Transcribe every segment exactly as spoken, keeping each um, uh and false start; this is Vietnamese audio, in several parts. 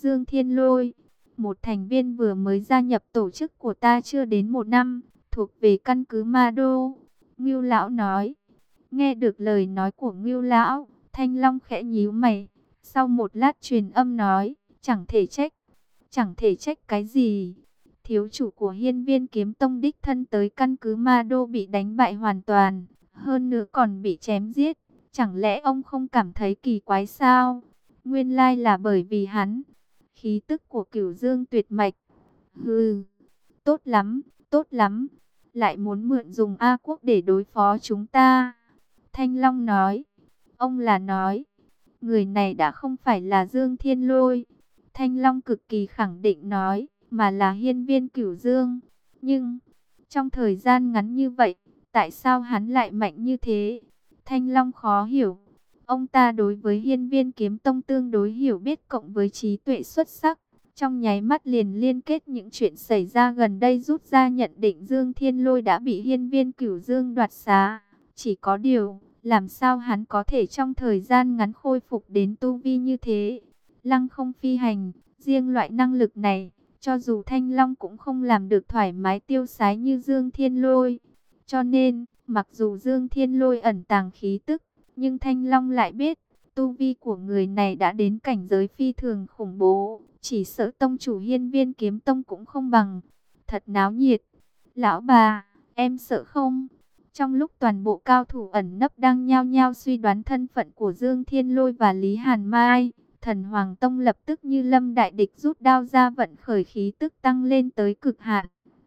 Dương Thiên Lôi, một thành viên vừa mới gia nhập tổ chức của ta chưa đến một năm, thuộc về căn cứ Ma Đô. Ngưu Lão nói. Nghe được lời nói của Ngưu Lão, Thanh Long khẽ nhíu mày. Sau một lát truyền âm nói, chẳng thể trách. Chẳng thể trách cái gì? Thiếu chủ của Hiên Viên Kiếm Tông đích thân tới căn cứ Ma Đô bị đánh bại hoàn toàn, hơn nữa còn bị chém giết. Chẳng lẽ ông không cảm thấy kỳ quái sao? Nguyên lai là bởi vì hắn. Khí tức của Cửu Dương tuyệt mạch. Hừ, tốt lắm, tốt lắm. Lại muốn mượn dùng A Quốc để đối phó chúng ta. Thanh Long nói. Ông là nói, người này đã không phải là Dương Thiên Lôi. Thanh Long cực kỳ khẳng định nói, mà là Hiên Viên Cửu Dương. Nhưng, trong thời gian ngắn như vậy, tại sao hắn lại mạnh như thế? Thanh Long khó hiểu. Ông ta đối với Hiên Viên Kiếm Tông tương đối hiểu biết cộng với trí tuệ xuất sắc. Trong nháy mắt liền liên kết những chuyện xảy ra gần đây, rút ra nhận định Dương Thiên Lôi đã bị Hiên Viên Cửu Dương đoạt xá. Chỉ có điều, làm sao hắn có thể trong thời gian ngắn khôi phục đến tu vi như thế? Lăng không phi hành, riêng loại năng lực này, cho dù Thanh Long cũng không làm được thoải mái tiêu sái như Dương Thiên Lôi. Cho nên, mặc dù Dương Thiên Lôi ẩn tàng khí tức, nhưng Thanh Long lại biết, tu vi của người này đã đến cảnh giới phi thường khủng bố, chỉ sợ tông chủ Hiên Viên Kiếm Tông cũng không bằng. Thật náo nhiệt. Lão bà, em sợ không? Trong lúc toàn bộ cao thủ ẩn nấp đang nhao nhao suy đoán thân phận của Dương Thiên Lôi và Lý Hàn Mai, Thần Hoàng Tông lập tức như lâm đại địch rút đao ra, vận khởi khí tức tăng lên tới cực hạn.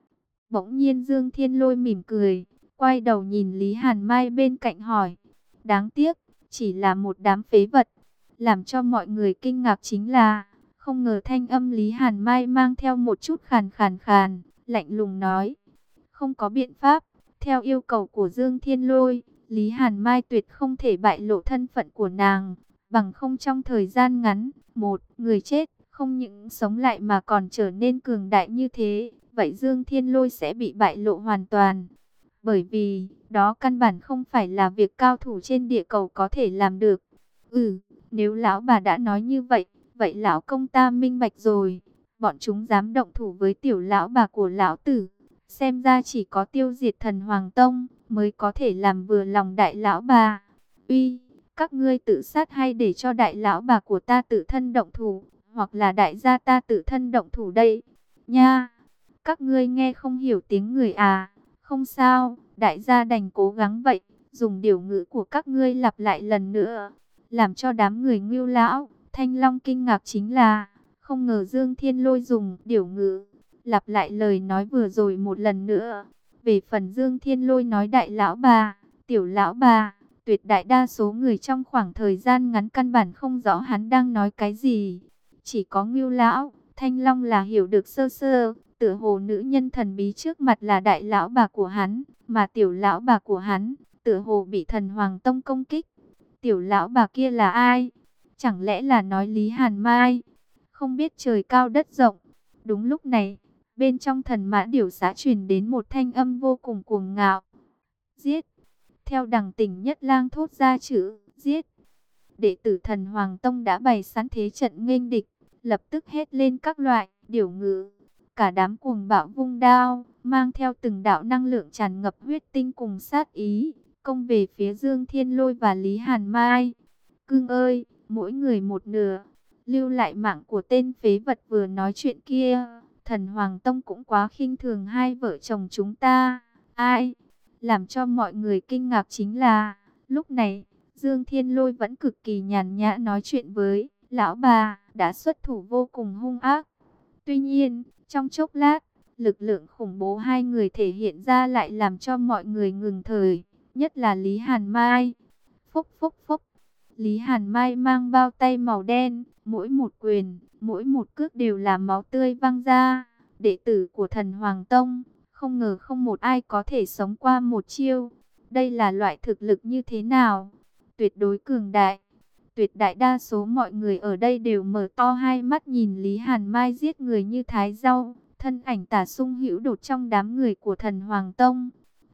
Bỗng nhiên Dương Thiên Lôi mỉm cười, quay đầu nhìn Lý Hàn Mai bên cạnh hỏi. Đáng tiếc, chỉ là một đám phế vật. Làm cho mọi người kinh ngạc chính là, không ngờ thanh âm Lý Hàn Mai mang theo một chút khàn khàn khàn, lạnh lùng nói. Không có biện pháp, theo yêu cầu của Dương Thiên Lôi, Lý Hàn Mai tuyệt không thể bại lộ thân phận của nàng. Bằng không trong thời gian ngắn, một người chết, không những sống lại mà còn trở nên cường đại như thế, vậy Dương Thiên Lôi sẽ bị bại lộ hoàn toàn. Bởi vì, đó căn bản không phải là việc cao thủ trên địa cầu có thể làm được. Ừ, nếu lão bà đã nói như vậy, vậy lão công ta minh bạch rồi. Bọn chúng dám động thủ với tiểu lão bà của lão tử. Xem ra chỉ có tiêu diệt Thần Hoàng Tông mới có thể làm vừa lòng đại lão bà. Uy, các ngươi tự sát hay để cho đại lão bà của ta tự thân động thủ, hoặc là đại gia ta tự thân động thủ đây? Nha, các ngươi nghe không hiểu tiếng người à? Không sao, đại gia đành cố gắng vậy, dùng điều ngữ của các ngươi lặp lại lần nữa. Làm cho đám người Ngưu Lão, Thanh Long kinh ngạc chính là, không ngờ Dương Thiên Lôi dùng điều ngữ lặp lại lời nói vừa rồi một lần nữa. Về phần Dương Thiên Lôi nói đại lão bà, tiểu lão bà, tuyệt đại đa số người trong khoảng thời gian ngắn căn bản không rõ hắn đang nói cái gì. Chỉ có Ngưu Lão, Thanh Long là hiểu được sơ sơ, tựa hồ nữ nhân thần bí trước mặt là đại lão bà của hắn, mà tiểu lão bà của hắn, tựa hồ bị Thần Hoàng Tông công kích. Tiểu lão bà kia là ai? Chẳng lẽ là nói Lý Hàn Mai? Không biết trời cao đất rộng. Đúng lúc này, bên trong Thần Mã Điểu Xã truyền đến một thanh âm vô cùng cuồng ngạo. Giết! Theo đằng Tỉnh Nhất Lang thốt ra chữ giết. Đệ tử Thần Hoàng Tông đã bày sẵn thế trận nghênh địch, lập tức hét lên các loại điểu ngữ. Cả đám cuồng bạo vung đao, mang theo từng đạo năng lượng tràn ngập huyết tinh cùng sát ý, công về phía Dương Thiên Lôi và Lý Hàn Mai. Cưng ơi, mỗi người một nửa, lưu lại mạng của tên phế vật vừa nói chuyện kia. Thần Hoàng Tông cũng quá khinh thường hai vợ chồng chúng ta. Ai? Làm cho mọi người kinh ngạc chính là, lúc này, Dương Thiên Lôi vẫn cực kỳ nhàn nhã nói chuyện với lão bà, đã xuất thủ vô cùng hung ác. Tuy nhiên, trong chốc lát, lực lượng khủng bố hai người thể hiện ra lại làm cho mọi người ngừng thời, nhất là Lý Hàn Mai. Phúc phúc phúc, Lý Hàn Mai mang bao tay màu đen, mỗi một quyền, mỗi một cước đều là máu tươi văng ra. Đệ tử của Thần Hoàng Tông, không ngờ không một ai có thể sống qua một chiêu. Đây là loại thực lực như thế nào? Tuyệt đối cường đại. Tuyệt đại đa số mọi người ở đây đều mở to hai mắt nhìn Lý Hàn Mai giết người như thái rau. Thân ảnh tả sung hữu đột trong đám người của Thần Hoàng Tông.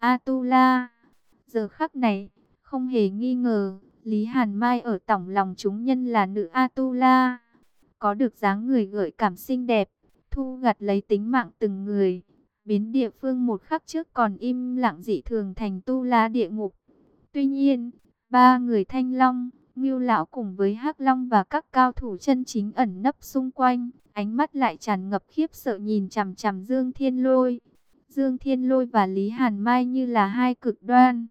Atula. Giờ khắc này, không hề nghi ngờ, Lý Hàn Mai ở tổng lòng chúng nhân là nữ Atula. có được dáng người gợi cảm xinh đẹp, thu gặt lấy tính mạng từng người, biến địa phương một khắc trước còn im lặng dị thường thành tu la địa ngục. Tuy nhiên, ba người Thanh Long, Ngưu lão cùng với Hắc Long và các cao thủ chân chính ẩn nấp xung quanh, ánh mắt lại tràn ngập khiếp sợ nhìn chằm chằm Dương Thiên Lôi. Dương Thiên Lôi và Lý Hàn Mai như là hai cực đoan.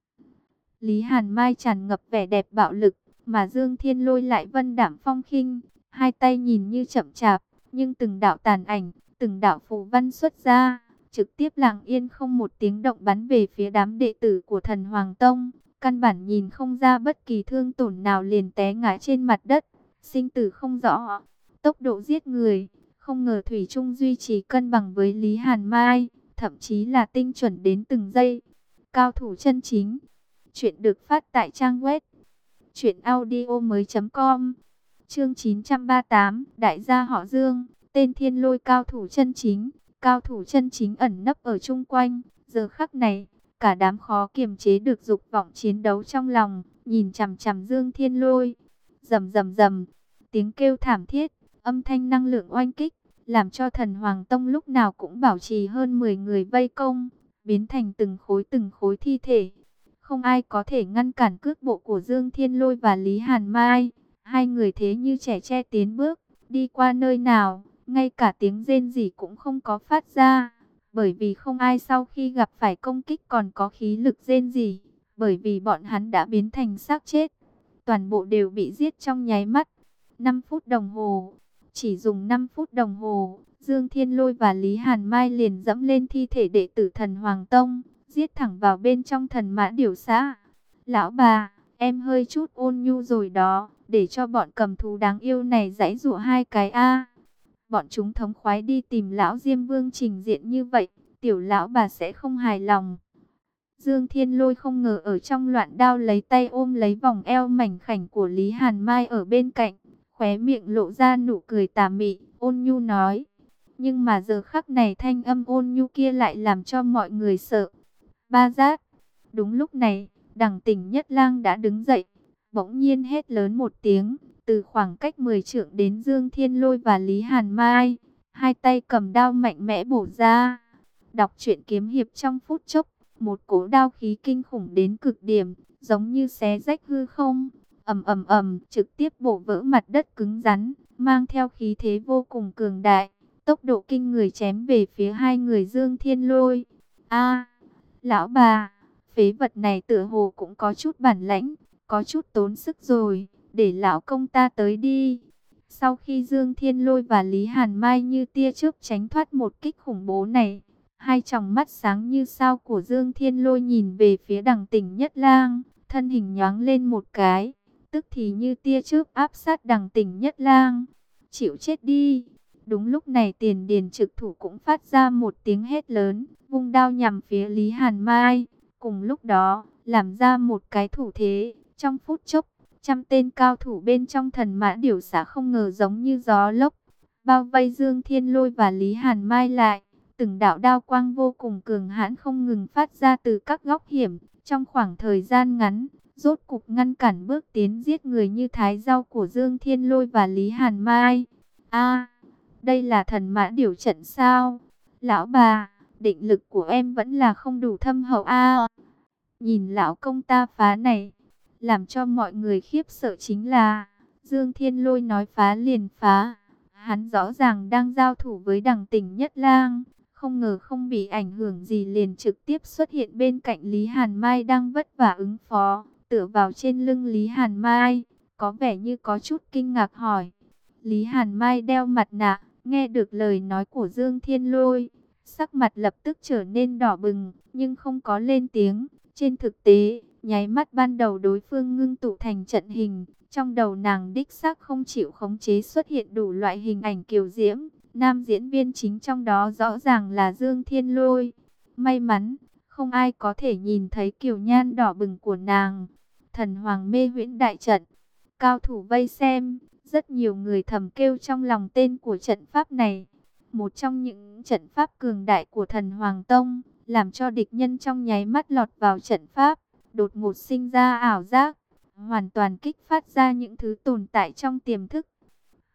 Lý Hàn Mai tràn ngập vẻ đẹp bạo lực, mà Dương Thiên Lôi lại vân đạm phong khinh, hai tay nhìn như chậm chạp, nhưng từng đạo tàn ảnh, từng đạo phù văn xuất ra, trực tiếp lặng yên không một tiếng động bắn về phía đám đệ tử của Thần Hoàng Tông. Căn bản nhìn không ra bất kỳ thương tổn nào, liền té ngã trên mặt đất, sinh tử không rõ. Tốc độ giết người, không ngờ Thủy Trung duy trì cân bằng với Lý Hàn Mai, thậm chí là tinh chuẩn đến từng giây. Cao thủ chân chính. Chuyện được phát tại trang web truyện audio mới chấm com. Chương chín trăm ba mươi tám, đại gia họ Dương, tên Thiên Lôi cao thủ chân chính. Cao thủ chân chính ẩn nấp ở chung quanh, giờ khắc này, cả đám khó kiềm chế được dục vọng chiến đấu trong lòng, nhìn chằm chằm Dương Thiên Lôi. Rầm rầm rầm, tiếng kêu thảm thiết, âm thanh năng lượng oanh kích, làm cho Thần Hoàng Tông lúc nào cũng bảo trì hơn mười người vây công, biến thành từng khối từng khối thi thể. Không ai có thể ngăn cản cước bộ của Dương Thiên Lôi và Lý Hàn Mai. Hai người thế như trẻ tre tiến bước, đi qua nơi nào, ngay cả tiếng rên rỉ cũng không có phát ra. Bởi vì không ai sau khi gặp phải công kích còn có khí lực rên rỉ, bởi vì bọn hắn đã biến thành xác chết. Toàn bộ đều bị giết trong nháy mắt. năm phút đồng hồ, chỉ dùng năm phút đồng hồ, Dương Thiên Lôi và Lý Hàn Mai liền dẫm lên thi thể đệ tử Thần Hoàng Tông, giết thẳng vào bên trong Thần Mã Điểu Xã. Lão bà, em hơi chút ôn nhu rồi đó, để cho bọn cầm thú đáng yêu này giãy giụa hai cái a. Bọn chúng thống khoái đi tìm lão Diêm Vương trình diện như vậy, tiểu lão bà sẽ không hài lòng. Dương Thiên Lôi không ngờ ở trong loạn đao lấy tay ôm lấy vòng eo mảnh khảnh của Lý Hàn Mai ở bên cạnh, khóe miệng lộ ra nụ cười tà mị, ôn nhu nói. Nhưng mà giờ khắc này thanh âm ôn nhu kia lại làm cho mọi người sợ. Ba giác. Đúng lúc này, Đằng Tỉnh Nhất Lang đã đứng dậy, bỗng nhiên hét lớn một tiếng, từ khoảng cách mười trượng đến Dương Thiên Lôi và Lý Hàn Mai, hai tay cầm đao mạnh mẽ bổ ra. Đọc truyện kiếm hiệp trong phút chốc, một cỗ đao khí kinh khủng đến cực điểm, giống như xé rách hư không, ầm ầm ầm, trực tiếp bổ vỡ mặt đất cứng rắn, mang theo khí thế vô cùng cường đại, tốc độ kinh người chém về phía hai người Dương Thiên Lôi. A, lão bà, phế vật này tựa hồ cũng có chút bản lãnh, có chút tốn sức rồi, để lão công ta tới đi. Sau khi Dương Thiên Lôi và Lý Hàn Mai như tia chớp tránh thoát một kích khủng bố này, hai tròng mắt sáng như sao của Dương Thiên Lôi nhìn về phía Đằng Tỉnh Nhất Lang, thân hình nhoáng lên một cái, tức thì như tia chớp áp sát Đằng Tỉnh Nhất Lang. Chịu chết đi. Đúng lúc này Tiền Điền trực thủ cũng phát ra một tiếng hét lớn, vung đao nhằm phía Lý Hàn Mai. Cùng lúc đó, làm ra một cái thủ thế, trong phút chốc, trăm tên cao thủ bên trong Thần Mã Điểu Xã không ngờ giống như gió lốc, bao vây Dương Thiên Lôi và Lý Hàn Mai lại. Từng đạo đao quang vô cùng cường hãn không ngừng phát ra từ các góc hiểm, trong khoảng thời gian ngắn, rốt cục ngăn cản bước tiến giết người như thái rau của Dương Thiên Lôi và Lý Hàn Mai. A, đây là Thần Mã Điểu trận sao? Lão bà, định lực của em vẫn là không đủ thâm hậu a. Nhìn lão công ta phá này, làm cho mọi người khiếp sợ chính là Dương Thiên Lôi nói phá liền phá, hắn rõ ràng đang giao thủ với Đằng Tỉnh Nhất Lang, không ngờ không bị ảnh hưởng gì liền trực tiếp xuất hiện bên cạnh Lý Hàn Mai đang vất vả ứng phó, tựa vào trên lưng Lý Hàn Mai, có vẻ như có chút kinh ngạc hỏi. Lý Hàn Mai đeo mặt nạ, nghe được lời nói của Dương Thiên Lôi, sắc mặt lập tức trở nên đỏ bừng, nhưng không có lên tiếng. Trên thực tế, nháy mắt ban đầu đối phương ngưng tụ thành trận hình, trong đầu nàng đích xác không chịu khống chế xuất hiện đủ loại hình ảnh kiều diễm. Nam diễn viên chính trong đó rõ ràng là Dương Thiên Lôi. May mắn, không ai có thể nhìn thấy kiều nhan đỏ bừng của nàng. Thần Hoàng Mê Huyễn Đại Trận, cao thủ vây xem, rất nhiều người thầm kêu trong lòng tên của trận pháp này. Một trong những trận pháp cường đại của Thần Hoàng Tông, làm cho địch nhân trong nháy mắt lọt vào trận pháp, đột ngột sinh ra ảo giác, hoàn toàn kích phát ra những thứ tồn tại trong tiềm thức.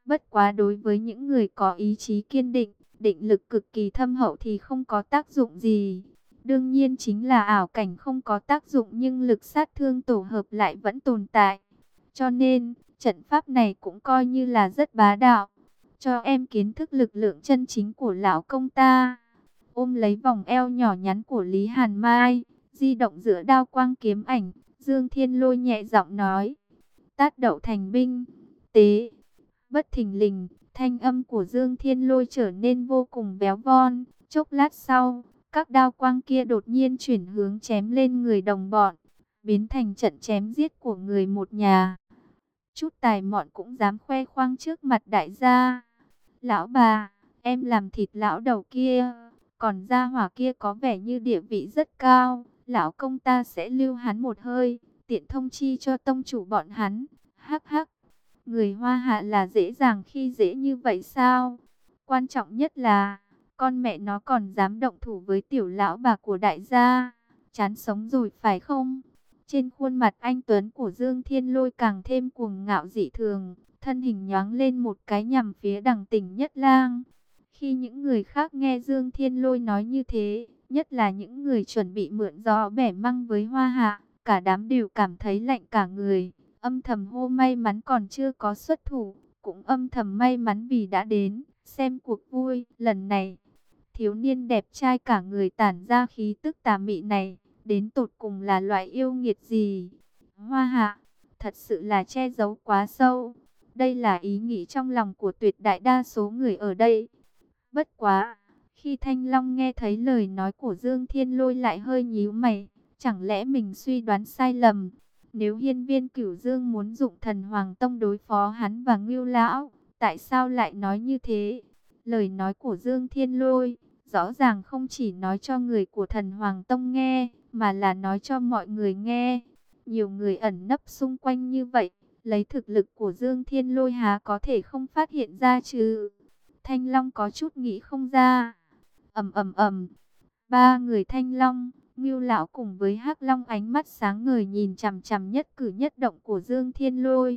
Bất quá đối với những người có ý chí kiên định, định lực cực kỳ thâm hậu thì không có tác dụng gì. Đương nhiên chính là ảo cảnh không có tác dụng nhưng lực sát thương tổ hợp lại vẫn tồn tại. Cho nên, trận pháp này cũng coi như là rất bá đạo. Cho em kiến thức lực lượng chân chính của lão công ta. Ôm lấy vòng eo nhỏ nhắn của Lý Hàn Mai, di động giữa đao quang kiếm ảnh, Dương Thiên Lôi nhẹ giọng nói. Tát đậu thành binh, tế. Bất thình lình, thanh âm của Dương Thiên Lôi trở nên vô cùng véo von. Chốc lát sau, các đao quang kia đột nhiên chuyển hướng chém lên người đồng bọn, biến thành trận chém giết của người một nhà. Chút tài mọn cũng dám khoe khoang trước mặt đại gia. Lão bà, em làm thịt lão đầu kia, còn gia hỏa kia có vẻ như địa vị rất cao. Lão công ta sẽ lưu hắn một hơi, tiện thông chi cho tông chủ bọn hắn. Hắc hắc. Người Hoa Hạ là dễ dàng khi dễ như vậy sao? Quan trọng nhất là, con mẹ nó còn dám động thủ với tiểu lão bà của đại gia. Chán sống rồi phải không? Trên khuôn mặt anh Tuấn của Dương Thiên Lôi càng thêm cuồng ngạo dị thường, thân hình nhoáng lên một cái nhằm phía Đằng Tỉnh Nhất Lang. Khi những người khác nghe Dương Thiên Lôi nói như thế, nhất là những người chuẩn bị mượn gió bẻ măng với Hoa Hạ, cả đám đều cảm thấy lạnh cả người. Âm thầm hô may mắn còn chưa có xuất thủ, cũng âm thầm may mắn vì đã đến, xem cuộc vui. Lần này, thiếu niên đẹp trai cả người tản ra khí tức tà mị này, đến tột cùng là loại yêu nghiệt gì? Hoa Hạ, thật sự là che giấu quá sâu. Đây là ý nghĩ trong lòng của tuyệt đại đa số người ở đây. Bất quá, khi Thanh Long nghe thấy lời nói của Dương Thiên Lôi lại hơi nhíu mày, chẳng lẽ mình suy đoán sai lầm? Nếu Hiên Viên Cửu Dương muốn dụng Thần Hoàng Tông đối phó hắn và Ngưu lão, tại sao lại nói như thế? Lời nói của Dương Thiên Lôi rõ ràng không chỉ nói cho người của Thần Hoàng Tông nghe, mà là nói cho mọi người nghe. Nhiều người ẩn nấp xung quanh như vậy, lấy thực lực của Dương Thiên Lôi há có thể không phát hiện ra chứ? Thanh Long có chút nghĩ không ra. Ầm ầm ầm, ba người Thanh Long, Ngưu lão cùng với Hắc Long ánh mắt sáng ngời nhìn chằm chằm nhất cử nhất động của Dương Thiên Lôi.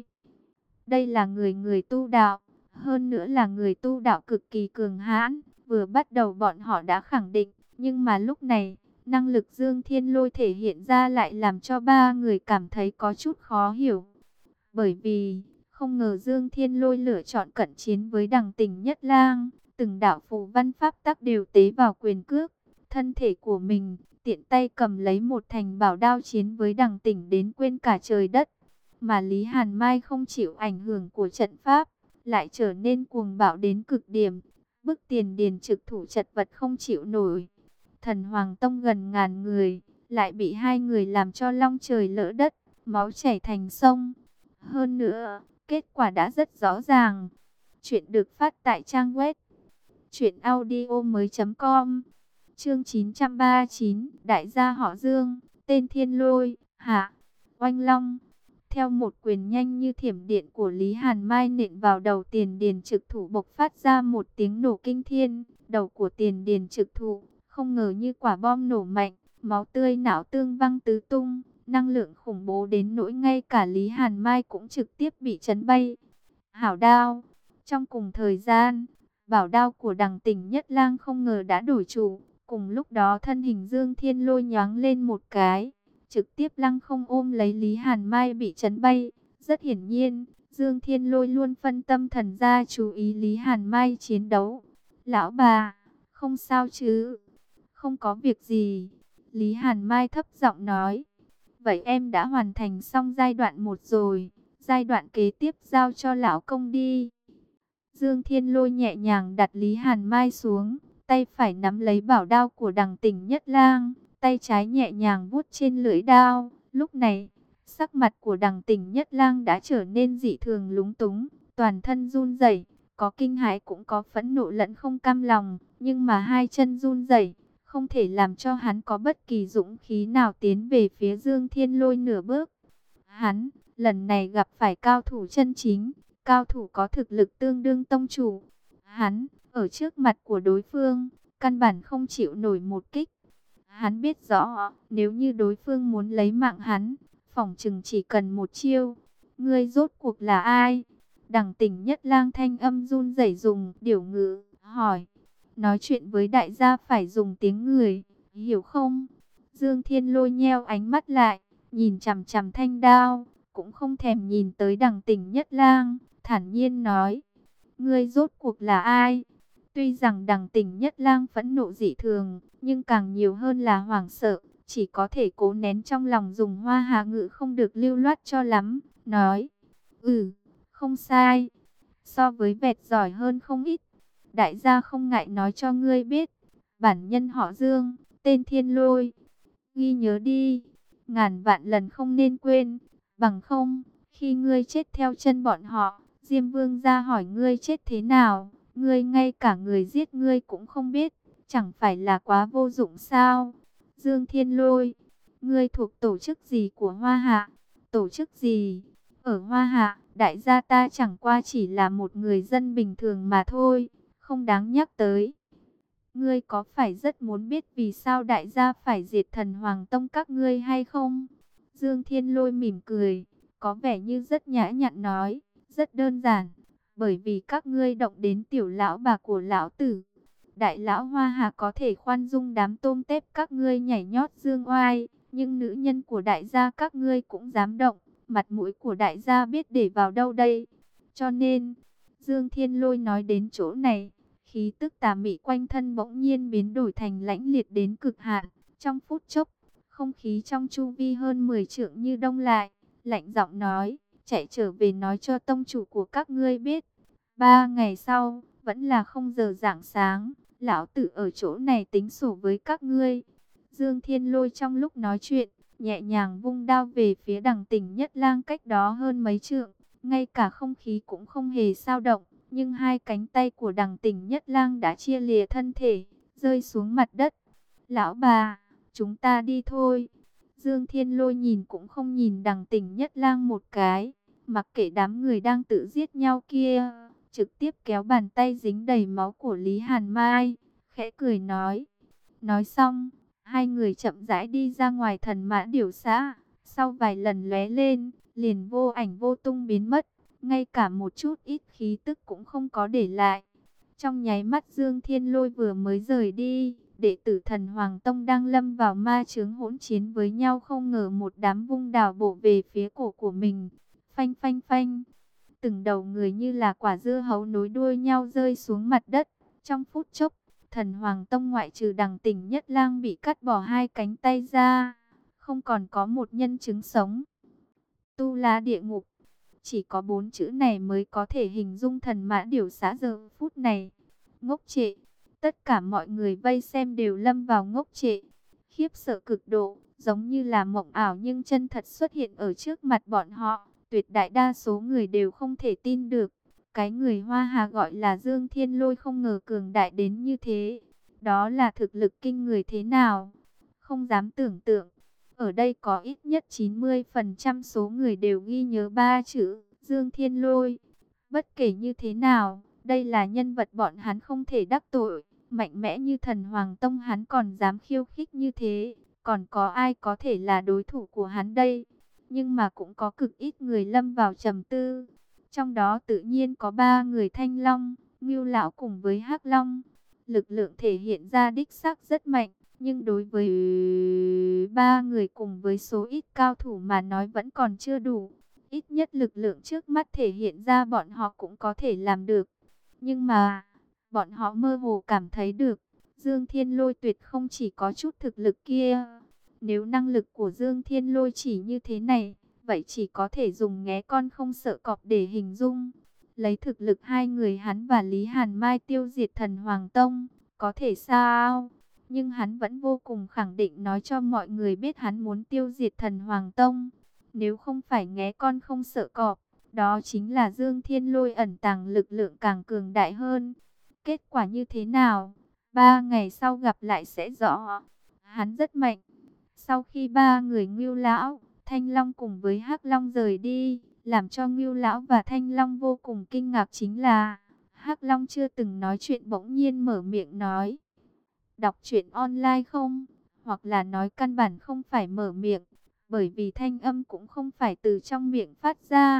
Đây là người người tu đạo, hơn nữa là người tu đạo cực kỳ cường hãn. Vừa bắt đầu bọn họ đã khẳng định, nhưng mà lúc này, năng lực Dương Thiên Lôi thể hiện ra lại làm cho ba người cảm thấy có chút khó hiểu. Bởi vì, không ngờ Dương Thiên Lôi lựa chọn cận chiến với Đằng Tỉnh Nhất Lang, từng đạo phù văn pháp tắc đều tế vào quyền cước, thân thể của mình, tiện tay cầm lấy một thành bảo đao chiến với Đằng Tỉnh đến quên cả trời đất. Mà Lý Hàn Mai không chịu ảnh hưởng của trận pháp, lại trở nên cuồng bạo đến cực điểm, bức Tiền Điền trực thủ chật vật không chịu nổi. Thần Hoàng Tông gần ngàn người, lại bị hai người làm cho long trời lỡ đất, máu chảy thành sông. Hơn nữa, kết quả đã rất rõ ràng. Chuyện được phát tại trang web truyện audio mới chấm com. Chương chín trăm ba mươi chín, đại gia họ Dương, tên Thiên Lôi, hạ, Oanh Long. Theo một quyền nhanh như thiểm điện của Lý Hàn Mai nện vào đầu Tiền Điền trực thủ, bộc phát ra một tiếng nổ kinh thiên. Đầu của Tiền Điền trực thủ không ngờ như quả bom nổ mạnh, máu tươi não tương văng tứ tung, năng lượng khủng bố đến nỗi ngay cả Lý Hàn Mai cũng trực tiếp bị chấn bay. Hảo đao. Trong cùng thời gian, bảo đao của Đằng Tỉnh Nhất Lang không ngờ đã đổi chủ. Cùng lúc đó thân hình Dương Thiên Lôi nhoáng lên một cái, trực tiếp lăng không ôm lấy Lý Hàn Mai bị chấn bay. Rất hiển nhiên, Dương Thiên Lôi luôn phân tâm thần ra chú ý Lý Hàn Mai chiến đấu. Lão bà, không sao chứ? Không có việc gì. Lý Hàn Mai thấp giọng nói. Vậy em đã hoàn thành xong giai đoạn một rồi, giai đoạn kế tiếp giao cho lão công đi. Dương Thiên Lôi nhẹ nhàng đặt Lý Hàn Mai xuống, tay phải nắm lấy bảo đao của Đằng Tỉnh Nhất Lang, tay trái nhẹ nhàng vuốt trên lưỡi đao. Lúc này, sắc mặt của Đằng Tỉnh Nhất Lang đã trở nên dị thường lúng túng, toàn thân run rẩy, có kinh hãi cũng có phẫn nộ lẫn không cam lòng, nhưng mà hai chân run rẩy, không thể làm cho hắn có bất kỳ dũng khí nào tiến về phía Dương Thiên Lôi nửa bước. Hắn, lần này gặp phải cao thủ chân chính, cao thủ có thực lực tương đương tông chủ. Hắn, ở trước mặt của đối phương, căn bản không chịu nổi một kích. Hắn biết rõ, nếu như đối phương muốn lấy mạng hắn, phỏng chừng chỉ cần một chiêu. Ngươi rốt cuộc là ai? Đằng Tỉnh Nhất Lang thanh âm run rẩy dùng điểu ngữ, hỏi. Nói chuyện với đại gia phải dùng tiếng người, hiểu không? Dương Thiên Lôi nheo ánh mắt lại, nhìn chằm chằm thanh đao, cũng không thèm nhìn tới Đằng Tỉnh Nhất Lang, thản nhiên nói. Ngươi rốt cuộc là ai? Tuy rằng Đằng Tỉnh Nhất Lang phẫn nộ dị thường, nhưng càng nhiều hơn là hoảng sợ, chỉ có thể cố nén trong lòng, dùng Hoa Hà ngữ không được lưu loát cho lắm, nói. Ừ, không sai, so với vẹt giỏi hơn không ít. Đại gia không ngại nói cho ngươi biết, bản nhân họ Dương, tên Thiên Lôi. Ghi nhớ đi, ngàn vạn lần không nên quên, bằng không, khi ngươi chết theo chân bọn họ, Diêm Vương ra hỏi ngươi chết thế nào, ngươi ngay cả người giết ngươi cũng không biết, chẳng phải là quá vô dụng sao? Dương Thiên Lôi, ngươi thuộc tổ chức gì của Hoa Hạ? Tổ chức gì? Ở Hoa Hạ, đại gia ta chẳng qua chỉ là một người dân bình thường mà thôi, không đáng nhắc tới. Ngươi có phải rất muốn biết vì sao đại gia phải diệt Thần Hoàng Tông các ngươi hay không? Dương Thiên Lôi mỉm cười, có vẻ như rất nhã nhặn nói, rất đơn giản, bởi vì các ngươi động đến tiểu lão bà của lão tử. Đại lão Hoa Hà có thể khoan dung đám tôm tép các ngươi nhảy nhót dương oai, nhưng nữ nhân của đại gia các ngươi cũng dám động, mặt mũi của đại gia biết để vào đâu đây? Cho nên, Dương Thiên Lôi nói đến chỗ này, khí tức tà mị quanh thân bỗng nhiên biến đổi thành lãnh liệt đến cực hạn. Trong phút chốc, không khí trong chu vi hơn mười trượng như đông lại, lạnh giọng nói, chạy trở về nói cho tông chủ của các ngươi biết. Ba ngày sau, vẫn là không giờ rạng sáng, lão tử ở chỗ này tính sổ với các ngươi. Dương Thiên Lôi trong lúc nói chuyện, nhẹ nhàng vung đao về phía Đằng Tỉnh Nhất Lang cách đó hơn mấy trượng, ngay cả không khí cũng không hề dao động. Nhưng hai cánh tay của Đằng Tỉnh Nhất Lang đã chia lìa thân thể, rơi xuống mặt đất. Lão bà, chúng ta đi thôi. Dương Thiên Lôi nhìn cũng không nhìn Đằng Tỉnh Nhất Lang một cái, mặc kệ đám người đang tự giết nhau kia, trực tiếp kéo bàn tay dính đầy máu của Lý Hàn Mai, khẽ cười nói. Nói xong, hai người chậm rãi đi ra ngoài Thần Mã Điểu Xã, sau vài lần lóe lên, liền vô ảnh vô tung biến mất. Ngay cả một chút ít khí tức cũng không có để lại. Trong nháy mắt Dương Thiên Lôi vừa mới rời đi, đệ tử Thần Hoàng Tông đang lâm vào ma chướng hỗn chiến với nhau, không ngờ một đám vung đào bổ về phía cổ của mình. Phanh phanh phanh, từng đầu người như là quả dưa hấu nối đuôi nhau rơi xuống mặt đất. Trong phút chốc, Thần Hoàng Tông ngoại trừ Đằng Tỉnh Nhất Lang bị cắt bỏ hai cánh tay ra, không còn có một nhân chứng sống. Tu La Địa Ngục. Chỉ có bốn chữ này mới có thể hình dung Thần Mã Điểu Xã giờ phút này. Ngốc trệ. Tất cả mọi người vây xem đều lâm vào ngốc trệ. Khiếp sợ cực độ, giống như là mộng ảo nhưng chân thật xuất hiện ở trước mặt bọn họ. Tuyệt đại đa số người đều không thể tin được. Cái người Hoa Hà gọi là Dương Thiên Lôi không ngờ cường đại đến như thế. Đó là thực lực kinh người thế nào? Không dám tưởng tượng. Ở đây có ít nhất chín mươi phần trăm số người đều ghi nhớ ba chữ Dương Thiên Lôi. Bất kể như thế nào, đây là nhân vật bọn hắn không thể đắc tội. Mạnh mẽ như Thần Hoàng Tông hắn còn dám khiêu khích như thế. Còn có ai có thể là đối thủ của hắn đây? Nhưng mà cũng có cực ít người lâm vào trầm tư. Trong đó tự nhiên có ba người Thanh Long, Ngưu Lão cùng với Hắc Long. Lực lượng thể hiện ra đích xác rất mạnh. Nhưng đối với ba người cùng với số ít cao thủ mà nói vẫn còn chưa đủ. Ít nhất lực lượng trước mắt thể hiện ra bọn họ cũng có thể làm được. Nhưng mà, bọn họ mơ hồ cảm thấy được, Dương Thiên Lôi tuyệt không chỉ có chút thực lực kia. Nếu năng lực của Dương Thiên Lôi chỉ như thế này, vậy chỉ có thể dùng nghé con không sợ cọp để hình dung. Lấy thực lực hai người hắn và Lý Hàn Mai tiêu diệt Thần Hoàng Tông, có thể sao? Nhưng hắn vẫn vô cùng khẳng định nói cho mọi người biết hắn muốn tiêu diệt Thần Hoàng Tông. Nếu không phải nghé con không sợ cọp, đó chính là Dương Thiên Lôi ẩn tàng lực lượng càng cường đại hơn. Kết quả như thế nào? Ba ngày sau gặp lại sẽ rõ. Hắn rất mạnh. Sau khi ba người Ngưu Lão, Thanh Long cùng với Hắc Long rời đi, làm cho Ngưu Lão và Thanh Long vô cùng kinh ngạc chính là Hắc Long chưa từng nói chuyện bỗng nhiên mở miệng nói. Đọc truyện online không? Hoặc là nói căn bản không phải mở miệng, bởi vì thanh âm cũng không phải từ trong miệng phát ra,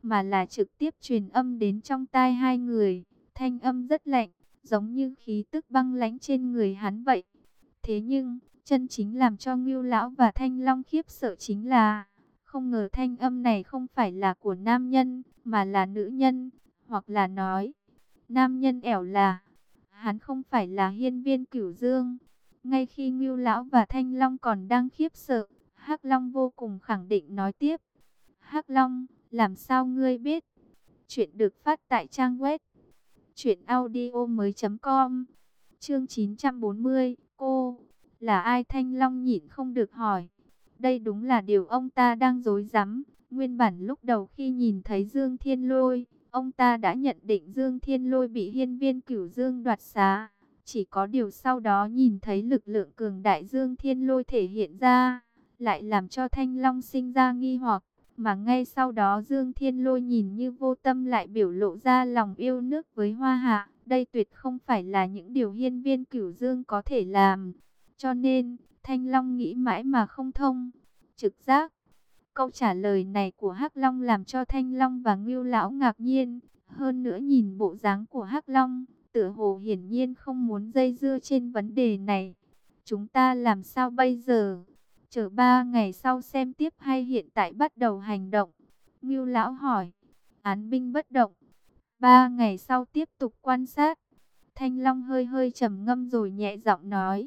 mà là trực tiếp truyền âm đến trong tai hai người. Thanh âm rất lạnh, giống như khí tức băng lãnh trên người hắn vậy. Thế nhưng, chân chính làm cho Ngưu lão và Thanh Long khiếp sợ chính là, không ngờ thanh âm này không phải là của nam nhân, mà là nữ nhân, hoặc là nói, nam nhân ẻo là, hắn không phải là Hiên Viên Cửu Dương. Ngay khi Ngưu lão và Thanh Long còn đang khiếp sợ, Hắc Long vô cùng khẳng định nói tiếp. Hắc Long, làm sao ngươi biết? Chuyện được phát tại trang web truyện audio mới.com. Chương chín trăm bốn mươi, cô là ai? Thanh Long nhịn không được hỏi. Đây đúng là điều ông ta đang rối rắm. Nguyên bản lúc đầu khi nhìn thấy Dương Thiên Lôi, ông ta đã nhận định Dương Thiên Lôi bị Hiên Viên Cửu Dương đoạt xá. Chỉ có điều sau đó nhìn thấy lực lượng cường đại Dương Thiên Lôi thể hiện ra, lại làm cho Thanh Long sinh ra nghi hoặc. Mà ngay sau đó Dương Thiên Lôi nhìn như vô tâm lại biểu lộ ra lòng yêu nước với Hoa Hạ. Đây tuyệt không phải là những điều Hiên Viên Cửu Dương có thể làm. Cho nên, Thanh Long nghĩ mãi mà không thông. Trực giác. Câu trả lời này của Hắc Long làm cho Thanh Long và Ngưu lão ngạc nhiên. Hơn nữa nhìn bộ dáng của Hắc Long, tựa hồ hiển nhiên không muốn dây dưa trên vấn đề này. Chúng ta làm sao bây giờ? Chờ ba ngày sau xem tiếp hay hiện tại bắt đầu hành động? Ngưu lão hỏi. Án binh bất động. Ba ngày sau tiếp tục quan sát. Thanh Long hơi hơi trầm ngâm rồi nhẹ giọng nói.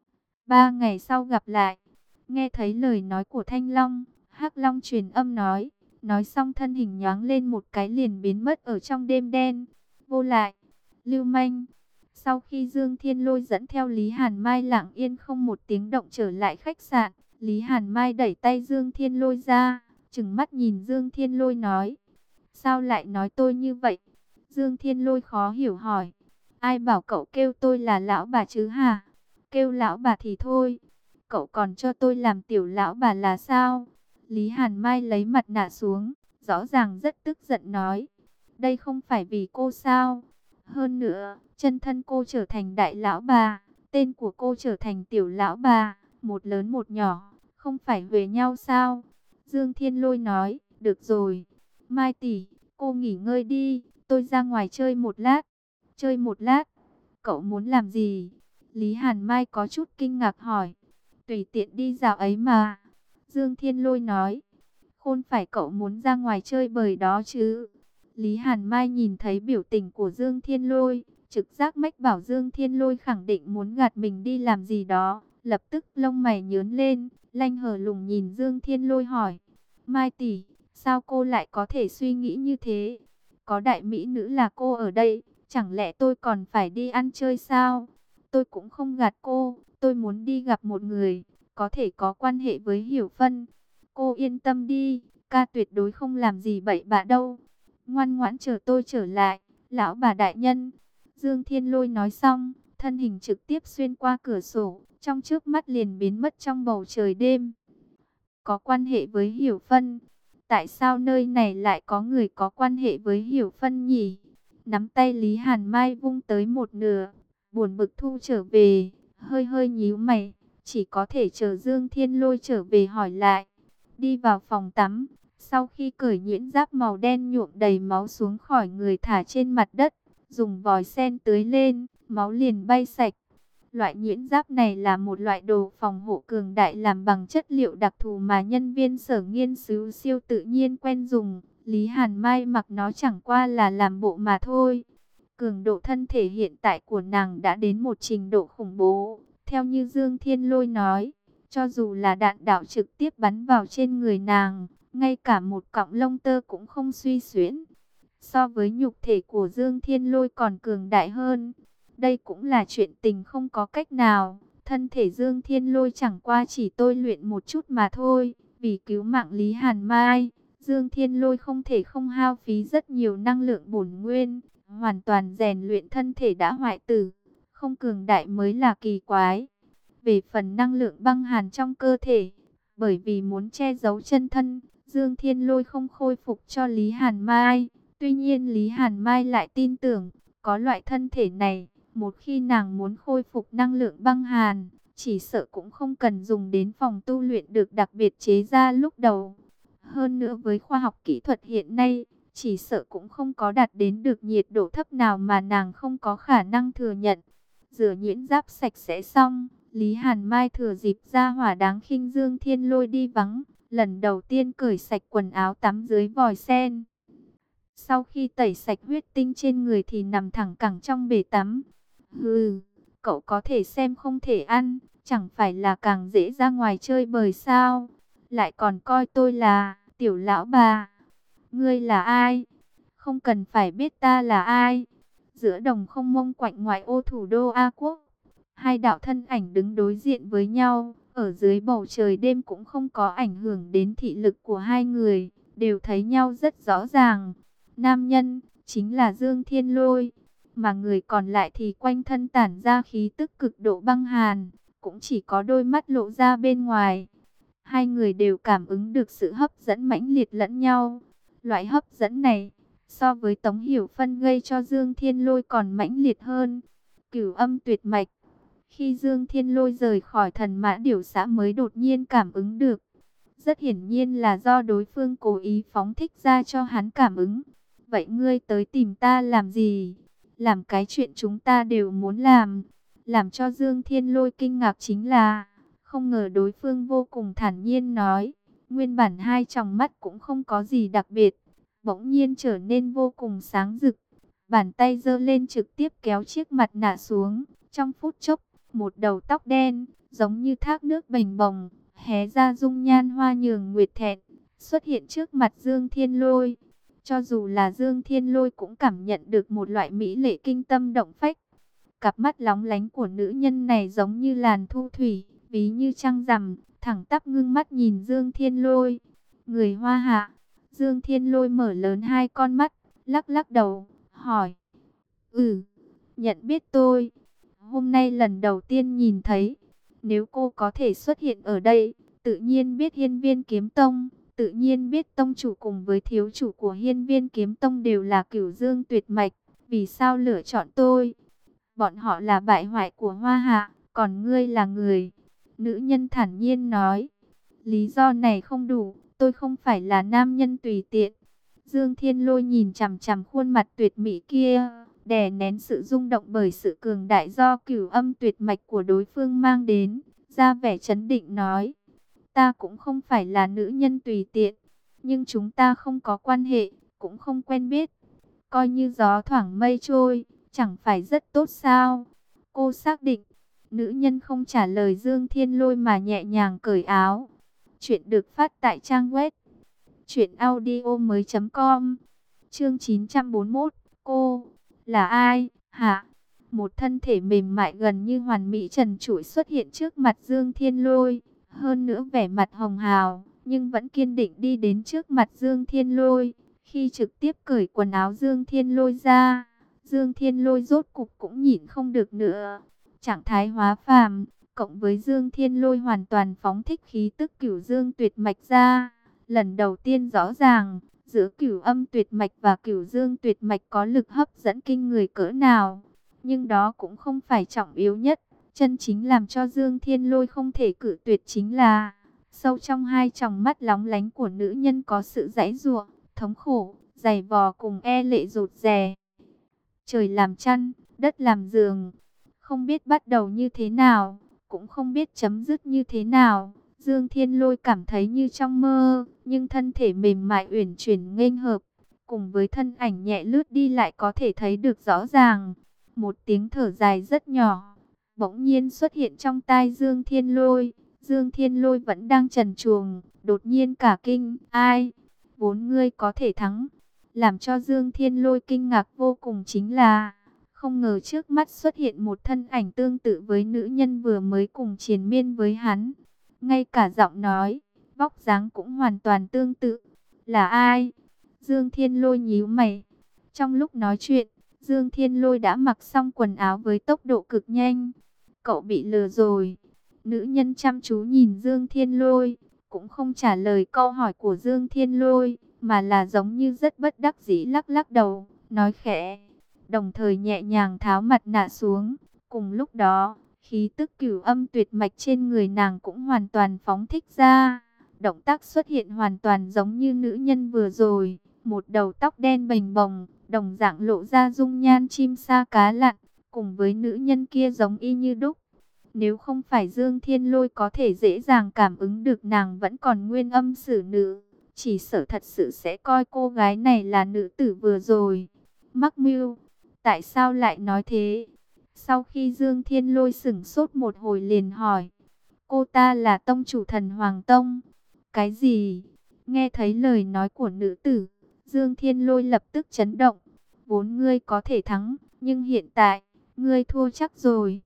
Ba ngày sau gặp lại. Nghe thấy lời nói của Thanh Long, Hắc Long truyền âm nói. Nói xong thân hình nhoáng lên một cái liền biến mất ở trong đêm đen. Vô lại, lưu manh. Sau khi Dương Thiên Lôi dẫn theo Lý Hàn Mai lặng yên không một tiếng động trở lại khách sạn, Lý Hàn Mai đẩy tay Dương Thiên Lôi ra, trừng mắt nhìn Dương Thiên Lôi nói. Sao lại nói tôi như vậy? Dương Thiên Lôi khó hiểu hỏi. Ai bảo cậu kêu tôi là lão bà chứ hả? Kêu lão bà thì thôi. Cậu còn cho tôi làm tiểu lão bà là sao? Lý Hàn Mai lấy mặt nạ xuống, rõ ràng rất tức giận nói. Đây không phải vì cô sao? Hơn nữa, chân thân cô trở thành đại lão bà, tên của cô trở thành tiểu lão bà, một lớn một nhỏ, không phải về nhau sao? Dương Thiên Lôi nói, được rồi. Mai tỷ, cô nghỉ ngơi đi, tôi ra ngoài chơi một lát. Chơi một lát? Cậu muốn làm gì? Lý Hàn Mai có chút kinh ngạc hỏi. Tùy tiện đi dạo ấy mà. Dương Thiên Lôi nói. Không phải cậu muốn ra ngoài chơi bời đó chứ? Lý Hàn Mai nhìn thấy biểu tình của Dương Thiên Lôi, trực giác mách bảo Dương Thiên Lôi khẳng định muốn gạt mình đi làm gì đó. Lập tức lông mày nhớn lên, lanh hờ lùng nhìn Dương Thiên Lôi hỏi. Mai tỷ, sao cô lại có thể suy nghĩ như thế? Có đại mỹ nữ là cô ở đây, chẳng lẽ tôi còn phải đi ăn chơi sao? Tôi cũng không gạt cô, tôi muốn đi gặp một người, có thể có quan hệ với Hiểu Phân. Cô yên tâm đi, ca tuyệt đối không làm gì bậy bạ đâu. Ngoan ngoãn chờ tôi trở lại, lão bà đại nhân. Dương Thiên Lôi nói xong, thân hình trực tiếp xuyên qua cửa sổ, trong chớp mắt liền biến mất trong bầu trời đêm. Có quan hệ với Hiểu Phân. Tại sao nơi này lại có người có quan hệ với Hiểu Phân nhỉ? Nắm tay Lý Hàn Mai vung tới một nửa, buồn bực thu trở về, hơi hơi nhíu mày, chỉ có thể chờ Dương Thiên Lôi trở về hỏi lại. Đi vào phòng tắm, sau khi cởi nhuyễn giáp màu đen nhuộm đầy máu xuống khỏi người thả trên mặt đất, dùng vòi sen tưới lên, máu liền bay sạch. Loại nhuyễn giáp này là một loại đồ phòng hộ cường đại làm bằng chất liệu đặc thù mà nhân viên sở nghiên cứu siêu tự nhiên quen dùng. Lý Hàn Mai mặc nó chẳng qua là làm bộ mà thôi. Cường độ thân thể hiện tại của nàng đã đến một trình độ khủng bố. Theo như Dương Thiên Lôi nói, cho dù là đạn đạo trực tiếp bắn vào trên người nàng, ngay cả một cọng lông tơ cũng không suy xuyễn. So với nhục thể của Dương Thiên Lôi còn cường đại hơn. Đây cũng là chuyện tình không có cách nào. Thân thể Dương Thiên Lôi chẳng qua chỉ tôi luyện một chút mà thôi. Vì cứu mạng Lý Hàn Mai, Dương Thiên Lôi không thể không hao phí rất nhiều năng lượng bổn nguyên. Hoàn toàn rèn luyện thân thể đã hoại tử. Không cường đại mới là kỳ quái. Về phần năng lượng băng hàn trong cơ thể, bởi vì muốn che giấu chân thân, Dương Thiên Lôi không khôi phục cho Lý Hàn Mai. Tuy nhiên Lý Hàn Mai lại tin tưởng, có loại thân thể này, một khi nàng muốn khôi phục năng lượng băng hàn, chỉ sợ cũng không cần dùng đến phòng tu luyện được đặc biệt chế ra lúc đầu. Hơn nữa với khoa học kỹ thuật hiện nay, chỉ sợ cũng không có đạt đến được nhiệt độ thấp nào mà nàng không có khả năng thừa nhận. Rửa nhuyễn giáp sạch sẽ xong, Lý Hàn Mai thừa dịp ra hỏa đáng khinh Dương Thiên Lôi đi vắng, lần đầu tiên cởi sạch quần áo tắm dưới vòi sen. Sau khi tẩy sạch huyết tinh trên người thì nằm thẳng cẳng trong bể tắm. Hừ, cậu có thể xem không thể ăn, chẳng phải là càng dễ ra ngoài chơi bời sao? Lại còn coi tôi là tiểu lão bà. Ngươi là ai? Không cần phải biết ta là ai. Giữa đồng không mông quạnh ngoại ô thủ đô A Quốc, hai đạo thân ảnh đứng đối diện với nhau, ở dưới bầu trời đêm cũng không có ảnh hưởng đến thị lực của hai người, đều thấy nhau rất rõ ràng. Nam nhân chính là Dương Thiên Lôi, mà người còn lại thì quanh thân tản ra khí tức cực độ băng hàn, cũng chỉ có đôi mắt lộ ra bên ngoài. Hai người đều cảm ứng được sự hấp dẫn mãnh liệt lẫn nhau. Loại hấp dẫn này, so với Tống Hiểu Phân gây cho Dương Thiên Lôi còn mãnh liệt hơn. Cửu âm tuyệt mạch. Khi Dương Thiên Lôi rời khỏi thần mã điểu xã mới đột nhiên cảm ứng được. Rất hiển nhiên là do đối phương cố ý phóng thích ra cho hắn cảm ứng. Vậy ngươi tới tìm ta làm gì? Làm cái chuyện chúng ta đều muốn làm. Làm cho Dương Thiên Lôi kinh ngạc chính là, không ngờ đối phương vô cùng thản nhiên nói. Nguyên bản hai tròng mắt cũng không có gì đặc biệt, bỗng nhiên trở nên vô cùng sáng rực. Bàn tay giơ lên trực tiếp kéo chiếc mặt nạ xuống. Trong phút chốc, một đầu tóc đen, giống như thác nước bềnh bồng, hé ra dung nhan hoa nhường nguyệt thẹn, xuất hiện trước mặt Dương Thiên Lôi. Cho dù là Dương Thiên Lôi cũng cảm nhận được một loại mỹ lệ kinh tâm động phách. Cặp mắt lóng lánh của nữ nhân này giống như làn thu thủy, ví như trăng rằm, thẳng tắp ngưng mắt nhìn Dương Thiên Lôi. Người Hoa Hạ. Dương Thiên Lôi mở lớn hai con mắt, lắc lắc đầu, hỏi. Ừ, nhận biết tôi. Hôm nay lần đầu tiên nhìn thấy. Nếu cô có thể xuất hiện ở đây, tự nhiên biết Hiên Viên Kiếm Tông, tự nhiên biết tông chủ cùng với thiếu chủ của Hiên Viên Kiếm Tông đều là Cửu Dương tuyệt mạch. Vì sao lựa chọn tôi? Bọn họ là bại hoại của Hoa Hạ, còn ngươi là người. Nữ nhân thản nhiên nói. Lý do này không đủ, tôi không phải là nam nhân tùy tiện. Dương Thiên Lôi nhìn chằm chằm khuôn mặt tuyệt mỹ kia, đè nén sự rung động bởi sự cường đại do cửu âm tuyệt mạch của đối phương mang đến, ra vẻ trấn định nói. Ta cũng không phải là nữ nhân tùy tiện, nhưng chúng ta không có quan hệ, cũng không quen biết. Coi như gió thoảng mây trôi, chẳng phải rất tốt sao? Cô xác định. Nữ nhân không trả lời Dương Thiên Lôi mà nhẹ nhàng cởi áo. Chuyện được phát tại trang web truyện audio mới chấm com. Chương chín trăm bốn mươi mốt. Cô là ai hả? Một thân thể mềm mại gần như hoàn mỹ trần trụi xuất hiện trước mặt Dương Thiên Lôi, hơn nữa vẻ mặt hồng hào, nhưng vẫn kiên định đi đến trước mặt Dương Thiên Lôi. Khi trực tiếp cởi quần áo Dương Thiên Lôi ra, Dương Thiên Lôi rốt cục cũng nhịn không được nữa. Trạng thái hóa phàm, cộng với Dương Thiên Lôi hoàn toàn phóng thích khí tức cửu dương tuyệt mạch ra. Lần đầu tiên rõ ràng, giữa cửu âm tuyệt mạch và cửu dương tuyệt mạch có lực hấp dẫn kinh người cỡ nào. Nhưng đó cũng không phải trọng yếu nhất. Chân chính làm cho Dương Thiên Lôi không thể cự tuyệt chính là, sâu trong hai tròng mắt lóng lánh của nữ nhân có sự giãy giụa, thống khổ, dày vò cùng e lệ rụt rè. Trời làm chăn, đất làm giường. Không biết bắt đầu như thế nào, cũng không biết chấm dứt như thế nào. Dương Thiên Lôi cảm thấy như trong mơ, nhưng thân thể mềm mại uyển chuyển nghênh hợp, cùng với thân ảnh nhẹ lướt đi lại có thể thấy được rõ ràng. Một tiếng thở dài rất nhỏ, bỗng nhiên xuất hiện trong tai Dương Thiên Lôi. Dương Thiên Lôi vẫn đang trần truồng, đột nhiên cả kinh, ai? Vốn ngươi có thể thắng. Làm cho Dương Thiên Lôi kinh ngạc vô cùng chính là, không ngờ trước mắt xuất hiện một thân ảnh tương tự với nữ nhân vừa mới cùng triền miên với hắn. Ngay cả giọng nói, vóc dáng cũng hoàn toàn tương tự. Là ai? Dương Thiên Lôi nhíu mày. Trong lúc nói chuyện, Dương Thiên Lôi đã mặc xong quần áo với tốc độ cực nhanh. Cậu bị lừa rồi. Nữ nhân chăm chú nhìn Dương Thiên Lôi, cũng không trả lời câu hỏi của Dương Thiên Lôi, mà là giống như rất bất đắc dĩ lắc lắc đầu, nói khẽ, đồng thời nhẹ nhàng tháo mặt nạ xuống. Cùng lúc đó, khí tức cửu âm tuyệt mạch trên người nàng cũng hoàn toàn phóng thích ra. Động tác xuất hiện hoàn toàn giống như nữ nhân vừa rồi, một đầu tóc đen bềnh bồng, đồng dạng lộ ra dung nhan chim sa cá lặn, cùng với nữ nhân kia giống y như đúc. Nếu không phải Dương Thiên Lôi có thể dễ dàng cảm ứng được nàng vẫn còn nguyên âm xử nữ, chỉ sợ thật sự sẽ coi cô gái này là nữ tử vừa rồi. Mắc mưu, tại sao lại nói thế? Sau khi Dương Thiên Lôi sửng sốt một hồi liền hỏi, cô ta là tông chủ thần Hoàng Tông. Cái gì? Nghe thấy lời nói của nữ tử, Dương Thiên Lôi lập tức chấn động. Vốn ngươi có thể thắng, nhưng hiện tại, ngươi thua chắc rồi.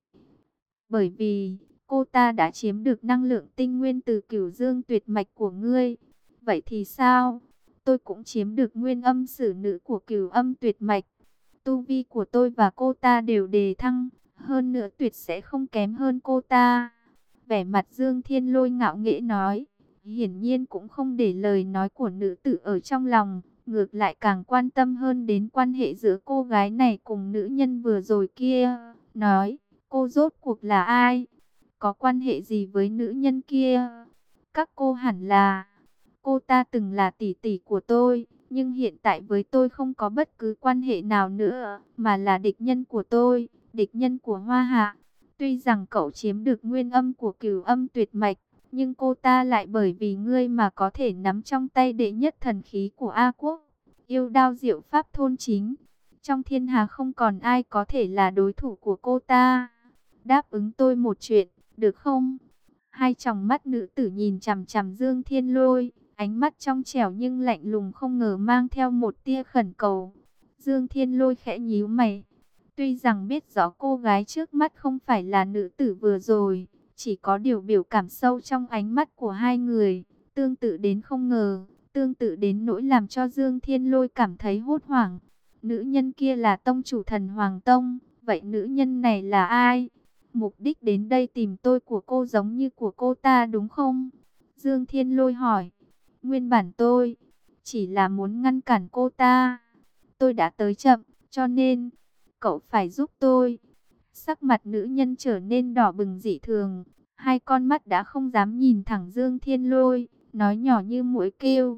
Bởi vì, cô ta đã chiếm được năng lượng tinh nguyên từ Cửu Dương tuyệt mạch của ngươi. Vậy thì sao? Tôi cũng chiếm được nguyên âm sử nữ của Cửu Âm tuyệt mạch. Tu vi của tôi và cô ta đều đề thăng, hơn nữa tuyệt sẽ không kém hơn cô ta. Vẻ mặt Dương Thiên Lôi ngạo nghễ nói, hiển nhiên cũng không để lời nói của nữ tử ở trong lòng, ngược lại càng quan tâm hơn đến quan hệ giữa cô gái này cùng nữ nhân vừa rồi kia. Nói, cô rốt cuộc là ai? Có quan hệ gì với nữ nhân kia? Các cô hẳn là, cô ta từng là tỷ tỷ của tôi, nhưng hiện tại với tôi không có bất cứ quan hệ nào nữa, mà là địch nhân của tôi, địch nhân của Hoa Hạ. Tuy rằng cậu chiếm được nguyên âm của Cửu Âm tuyệt mạch, nhưng cô ta lại bởi vì ngươi mà có thể nắm trong tay đệ nhất thần khí của A Quốc, yêu đao diệu pháp thôn chính. Trong thiên hà không còn ai có thể là đối thủ của cô ta. Đáp ứng tôi một chuyện, được không? Hai tròng mắt nữ tử nhìn chằm chằm Dương Thiên Lôi, ánh mắt trong trẻo nhưng lạnh lùng, không ngờ mang theo một tia khẩn cầu. Dương Thiên Lôi khẽ nhíu mày. Tuy rằng biết rõ cô gái trước mắt không phải là nữ tử vừa rồi, chỉ có điều biểu cảm sâu trong ánh mắt của hai người, tương tự đến không ngờ, tương tự đến nỗi làm cho Dương Thiên Lôi cảm thấy hốt hoảng. Nữ nhân kia là tông chủ thần Hoàng Tông, vậy nữ nhân này là ai? Mục đích đến đây tìm tôi của cô giống như của cô ta đúng không? Dương Thiên Lôi hỏi. Nguyên bản tôi chỉ là muốn ngăn cản cô ta. Tôi đã tới chậm, cho nên cậu phải giúp tôi. Sắc mặt nữ nhân trở nên đỏ bừng dị thường, hai con mắt đã không dám nhìn thẳng Dương Thiên Lôi, nói nhỏ như muỗi kêu.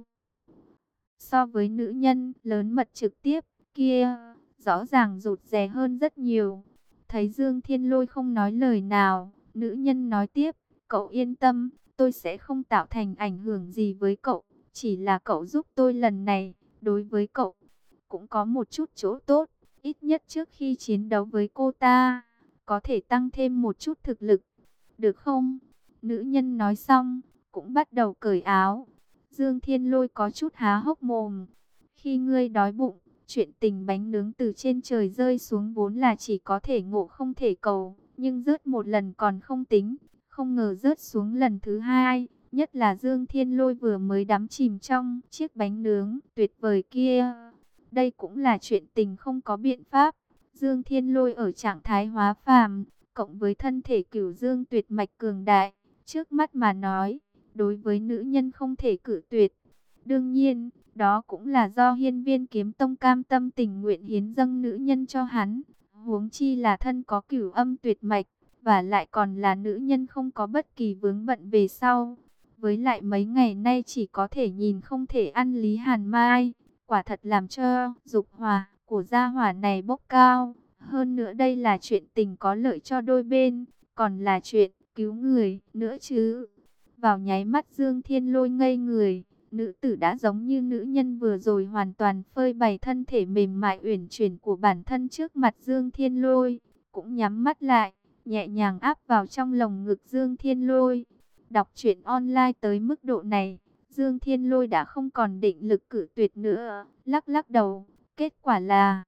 So với nữ nhân lớn mật trực tiếp kia, rõ ràng rụt rè hơn rất nhiều. Thấy Dương Thiên Lôi không nói lời nào, nữ nhân nói tiếp, cậu yên tâm, tôi sẽ không tạo thành ảnh hưởng gì với cậu, chỉ là cậu giúp tôi lần này, đối với cậu cũng có một chút chỗ tốt, ít nhất trước khi chiến đấu với cô ta, có thể tăng thêm một chút thực lực, được không? Nữ nhân nói xong, cũng bắt đầu cởi áo. Dương Thiên Lôi có chút há hốc mồm. Khi ngươi đói bụng, chuyện tình bánh nướng từ trên trời rơi xuống vốn là chỉ có thể ngộ không thể cầu, nhưng rớt một lần còn không tính, không ngờ rớt xuống lần thứ hai, nhất là Dương Thiên Lôi vừa mới đắm chìm trong chiếc bánh nướng tuyệt vời kia. Đây cũng là chuyện tình không có biện pháp. Dương Thiên Lôi ở trạng thái hóa phàm, cộng với thân thể Cửu Dương tuyệt mạch cường đại, trước mắt mà nói, đối với nữ nhân không thể cự tuyệt. Đương nhiên, đó cũng là do Hiên Viên Kiếm Tông cam tâm tình nguyện hiến dâng nữ nhân cho hắn. Huống chi là thân có Cửu Âm tuyệt mạch, và lại còn là nữ nhân không có bất kỳ vướng bận về sau. Với lại mấy ngày nay chỉ có thể nhìn không thể ăn Lý Hàn Mai, quả thật làm cho dục hỏa của gia hỏa này bốc cao. Hơn nữa đây là chuyện tình có lợi cho đôi bên, còn là chuyện cứu người nữa chứ. Vào nháy mắt Dương Thiên Lôi ngây người, nữ tử đã giống như nữ nhân vừa rồi hoàn toàn phơi bày thân thể mềm mại uyển chuyển của bản thân trước mặt Dương Thiên Lôi, cũng nhắm mắt lại, nhẹ nhàng áp vào trong lồng ngực Dương Thiên Lôi. Đọc truyện online tới mức độ này, Dương Thiên Lôi đã không còn định lực cự tuyệt nữa, lắc lắc đầu, kết quả là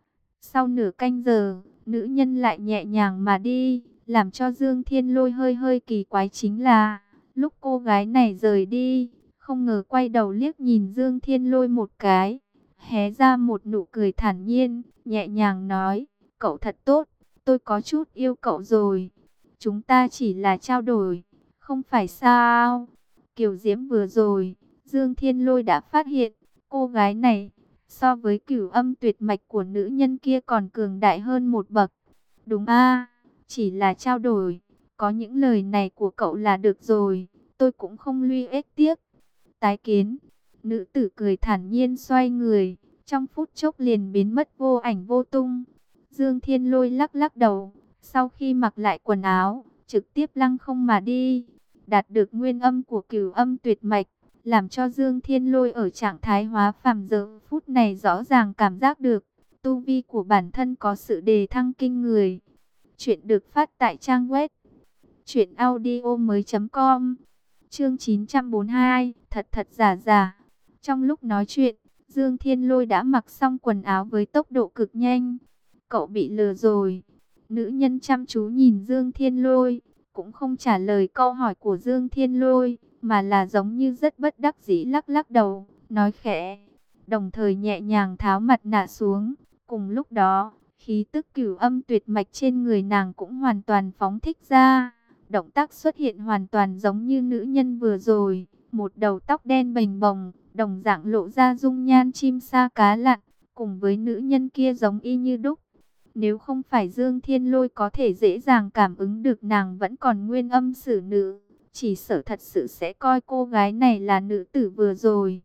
sau nửa canh giờ, nữ nhân lại nhẹ nhàng mà đi, làm cho Dương Thiên Lôi hơi hơi kỳ quái chính là, lúc cô gái này rời đi, không ngờ quay đầu liếc nhìn Dương Thiên Lôi một cái, hé ra một nụ cười thản nhiên, nhẹ nhàng nói, cậu thật tốt, tôi có chút yêu cậu rồi, chúng ta chỉ là trao đổi, không phải sao? Kiều Diễm vừa rồi, Dương Thiên Lôi đã phát hiện, cô gái này, so với Cửu Âm tuyệt mạch của nữ nhân kia còn cường đại hơn một bậc. Đúng a, chỉ là trao đổi, có những lời này của cậu là được rồi, tôi cũng không luy ếch tiếc. Tái kiến, Nữ tử cười thản nhiên xoay người, trong phút chốc liền biến mất vô ảnh vô tung. Dương Thiên Lôi lắc lắc đầu, sau khi mặc lại quần áo, trực tiếp lăng không mà đi, đạt được nguyên âm của cửu âm tuyệt mạch, làm cho Dương Thiên Lôi ở trạng thái hóa phàm giờ phút này rõ ràng cảm giác được, tu vi của bản thân có sự đề thăng kinh người. Chuyện được phát tại trang web truyện audio mới.com. Chương chín trăm bốn mươi hai, thật thật giả giả. Trong lúc nói chuyện, Dương Thiên Lôi đã mặc xong quần áo với tốc độ cực nhanh. Cậu bị lừa rồi. Nữ nhân chăm chú nhìn Dương Thiên Lôi, cũng không trả lời câu hỏi của Dương Thiên Lôi, mà là giống như rất bất đắc dĩ lắc lắc đầu, nói khẽ, đồng thời nhẹ nhàng tháo mặt nạ xuống. Cùng lúc đó, khí tức cửu âm tuyệt mạch trên người nàng cũng hoàn toàn phóng thích ra. Động tác xuất hiện hoàn toàn giống như nữ nhân vừa rồi, một đầu tóc đen bềnh bồng, đồng dạng lộ ra dung nhan chim sa cá lặn, cùng với nữ nhân kia giống y như đúc. Nếu không phải Dương Thiên Lôi có thể dễ dàng cảm ứng được nàng vẫn còn nguyên âm xử nữ, chỉ sợ thật sự sẽ coi cô gái này là nữ tử vừa rồi.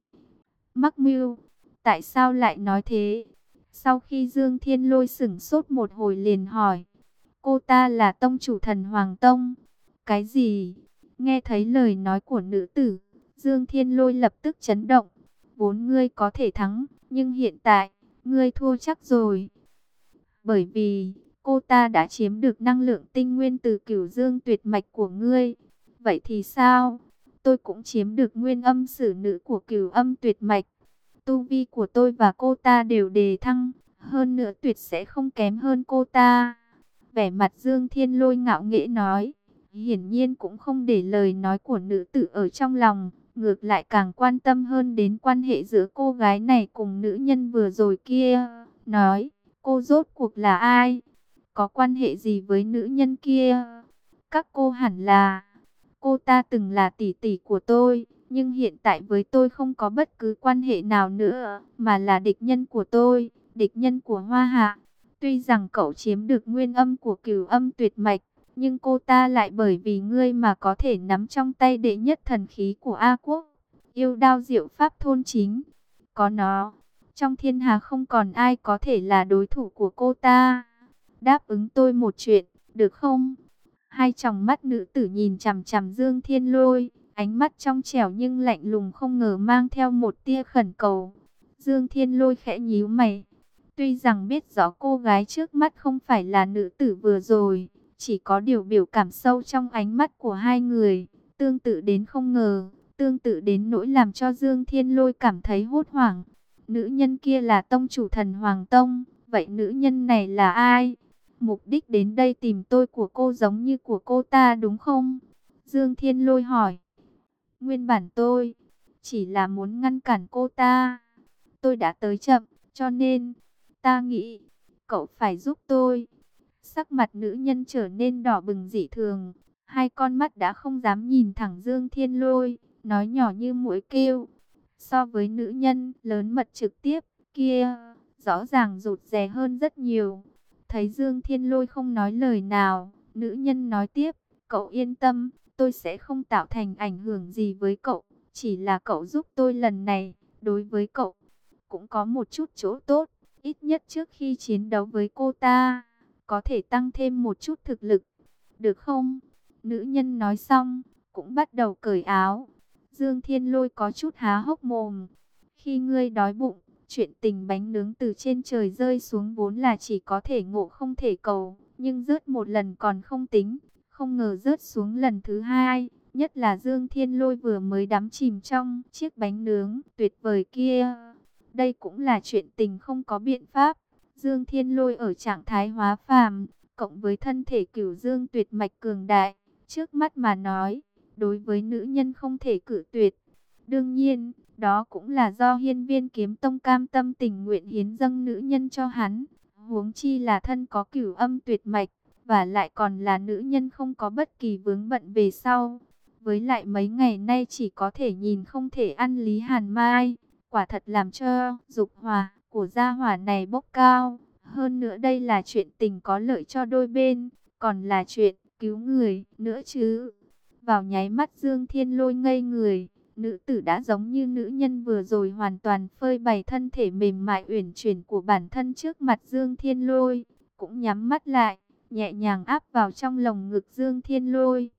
Mắc mưu, tại sao lại nói thế? Sau khi Dương Thiên Lôi sửng sốt một hồi liền hỏi, cô ta là tông chủ Thần Hoàng Tông. Cái gì? Nghe thấy lời nói của nữ tử, Dương Thiên Lôi lập tức chấn động. Vốn ngươi có thể thắng, nhưng hiện tại, ngươi thua chắc rồi. Bởi vì, cô ta đã chiếm được năng lượng tinh nguyên từ cửu dương tuyệt mạch của ngươi. Vậy thì sao? Tôi cũng chiếm được nguyên âm xử nữ của cửu âm tuyệt mạch. Tu vi của tôi và cô ta đều đề thăng, hơn nữa tuyệt sẽ không kém hơn cô ta. Vẻ mặt Dương Thiên Lôi ngạo nghễ nói, hiển nhiên cũng không để lời nói của nữ tử ở trong lòng, ngược lại càng quan tâm hơn đến quan hệ giữa cô gái này cùng nữ nhân vừa rồi kia. Nói, cô rốt cuộc là ai? Có quan hệ gì với nữ nhân kia? Các cô hẳn là... Cô ta từng là tỷ tỷ của tôi, nhưng hiện tại với tôi không có bất cứ quan hệ nào nữa, mà là địch nhân của tôi, địch nhân của Hoa Hạ. Tuy rằng cậu chiếm được nguyên âm của cửu âm tuyệt mạch, nhưng cô ta lại bởi vì ngươi mà có thể nắm trong tay đệ nhất thần khí của A Quốc, yêu đao diệu pháp thôn chính. Có nó, trong thiên hà không còn ai có thể là đối thủ của cô ta. Đáp ứng tôi một chuyện, được không? Hai tròng mắt nữ tử nhìn chằm chằm Dương Thiên Lôi, ánh mắt trong trẻo nhưng lạnh lùng không ngờ mang theo một tia khẩn cầu. Dương Thiên Lôi khẽ nhíu mày. Tuy rằng biết rõ cô gái trước mắt không phải là nữ tử vừa rồi, chỉ có điều biểu cảm sâu trong ánh mắt của hai người, tương tự đến không ngờ, tương tự đến nỗi làm cho Dương Thiên Lôi cảm thấy hốt hoảng. Nữ nhân kia là tông chủ Thần Hoàng Tông, vậy nữ nhân này là ai? Mục đích đến đây tìm tôi của cô giống như của cô ta đúng không? Dương Thiên Lôi hỏi. Nguyên bản tôi chỉ là muốn ngăn cản cô ta. Tôi đã tới chậm, cho nên ta nghĩ cậu phải giúp tôi. Sắc mặt nữ nhân trở nên đỏ bừng dị thường, hai con mắt đã không dám nhìn thẳng Dương Thiên Lôi, nói nhỏ như muỗi kêu. So với nữ nhân lớn mật trực tiếp kia, rõ ràng rụt rè hơn rất nhiều. Thấy Dương Thiên Lôi không nói lời nào, nữ nhân nói tiếp, cậu yên tâm, tôi sẽ không tạo thành ảnh hưởng gì với cậu, chỉ là cậu giúp tôi lần này, đối với cậu cũng có một chút chỗ tốt, ít nhất trước khi chiến đấu với cô ta, có thể tăng thêm một chút thực lực, được không? Nữ nhân nói xong, cũng bắt đầu cởi áo. Dương Thiên Lôi có chút há hốc mồm. Khi ngươi đói bụng, chuyện tình bánh nướng từ trên trời rơi xuống vốn là chỉ có thể ngộ không thể cầu, nhưng rớt một lần còn không tính, không ngờ rớt xuống lần thứ hai, nhất là Dương Thiên Lôi vừa mới đắm chìm trong chiếc bánh nướng tuyệt vời kia. Đây cũng là chuyện tình không có biện pháp. Dương Thiên Lôi ở trạng thái hóa phàm, cộng với thân thể cửu dương tuyệt mạch cường đại, trước mắt mà nói, đối với nữ nhân không thể cự tuyệt. Đương nhiên, đó cũng là do Hiên Viên Kiếm Tông cam tâm tình nguyện hiến dâng nữ nhân cho hắn. Huống chi là thân có cửu âm tuyệt mạch, và lại còn là nữ nhân không có bất kỳ vướng bận về sau. Với lại mấy ngày nay chỉ có thể nhìn không thể ăn Lý Hàn Mai, quả thật làm cho dục hỏa của gia hỏa này bốc cao. Hơn nữa đây là chuyện tình có lợi cho đôi bên, còn là chuyện cứu người nữa chứ. Vào nháy mắt Dương Thiên Lôi ngây người, Nữ tử đã giống như nữ nhân vừa rồi hoàn toàn phơi bày thân thể mềm mại uyển chuyển của bản thân trước mặt Dương Thiên Lôi, cũng nhắm mắt lại, nhẹ nhàng áp vào trong lồng ngực Dương Thiên Lôi.